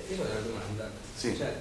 io ho una domanda. Sì. Cioè,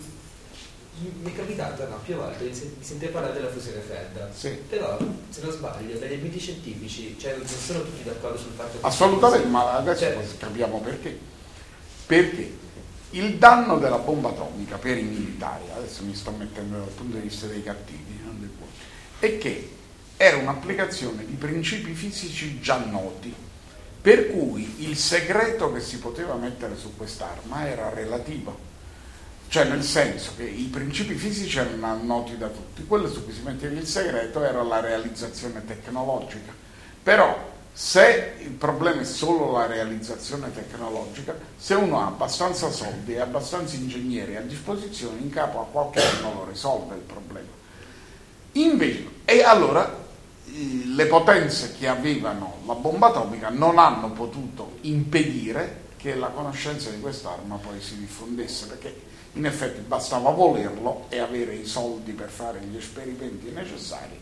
mi è capitato più volte di sentire parlare della fusione fredda, Sì. però se non sbaglio dagli ambiti scientifici non sono tutti d'accordo sul fatto che Assolutamente, ma adesso capiamo perché. Perché il danno della bomba atomica per i militari, adesso mi sto mettendo dal punto di vista dei cattivi, non dei buoni, è che era un'applicazione di principi fisici già noti, per cui il segreto che si poteva mettere su quest'arma era relativo. Cioè, nel senso che i principi fisici erano noti da tutti, quello su cui si metteva il segreto era la realizzazione tecnologica. Però se il problema è solo la realizzazione tecnologica, se uno ha abbastanza soldi e abbastanza ingegneri a disposizione, in capo a qualche anno lo risolve il problema. Invece, e allora le potenze che avevano la bomba atomica non hanno potuto impedire che la conoscenza di quest'arma poi si diffondesse, perché in effetti bastava volerlo e avere i soldi per fare gli esperimenti necessari.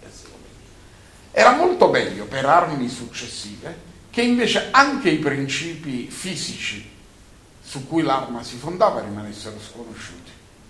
Era molto meglio per armi successive che invece anche i principi fisici su cui l'arma si fondava rimanessero sconosciuti.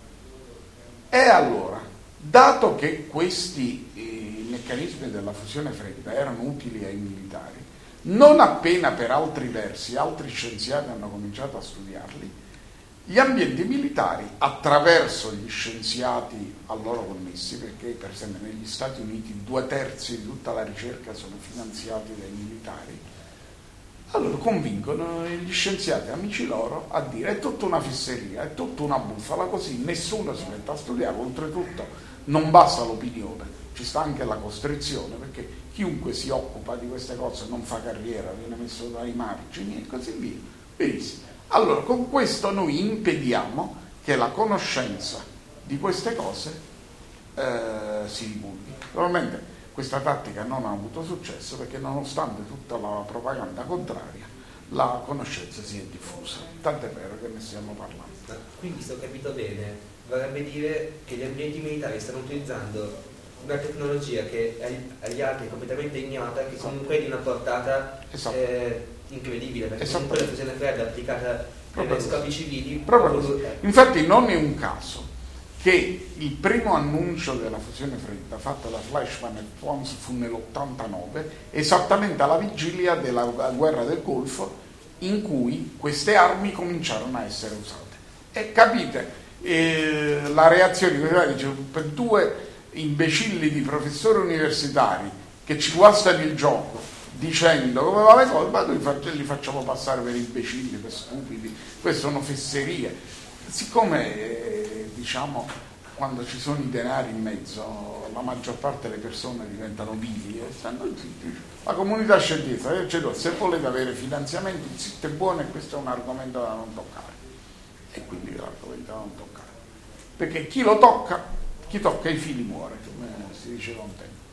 E allora, dato che questi meccanismi della fusione fredda erano utili ai militari, non appena per altri versi altri scienziati hanno cominciato a studiarli, gli ambienti militari, attraverso gli scienziati a loro connessi, perché per esempio negli Stati Uniti 2/3 di tutta la ricerca sono finanziati dai militari, allora convincono gli scienziati amici loro a dire è tutta una fesseria, è tutta una bufala, così nessuno si mette a studiare. Oltretutto non basta l'opinione, ci sta anche la costrizione, perché chiunque si occupa di queste cose non fa carriera, viene messo dai margini e così via. Benissimo. Allora, con questo noi impediamo che la conoscenza di queste cose si divulghi. Probabilmente questa tattica non ha avuto successo perché nonostante tutta la propaganda contraria, la conoscenza si è diffusa. Tant'è vero che ne stiamo parlando. Quindi, se ho capito bene, vorrebbe dire che gli ambienti militari stanno utilizzando una tecnologia che agli altri è completamente ignota, che comunque è di una portata incredibile, perché comunque la fusione fredda applicata per scopi civili. Infatti non è un caso che il primo annuncio della fusione fredda fatto da Fleischmann e Pons fu nell'89, esattamente alla vigilia della guerra del Golfo, in cui queste armi cominciarono a essere usate. E capite la reazione per due imbecilli di professori universitari che ci guastano il gioco dicendo come va le cose, ma noi li facciamo passare per imbecilli, per stupidi, queste sono fesserie. Siccome diciamo quando ci sono i denari in mezzo la maggior parte delle persone diventano vili e stanno zitti, la comunità scientifica se volete avere finanziamenti zitti e buoni, questo è un argomento da non toccare, e quindi l'argomento da non toccare, perché chi tocca i fili muore, come si diceva un tempo.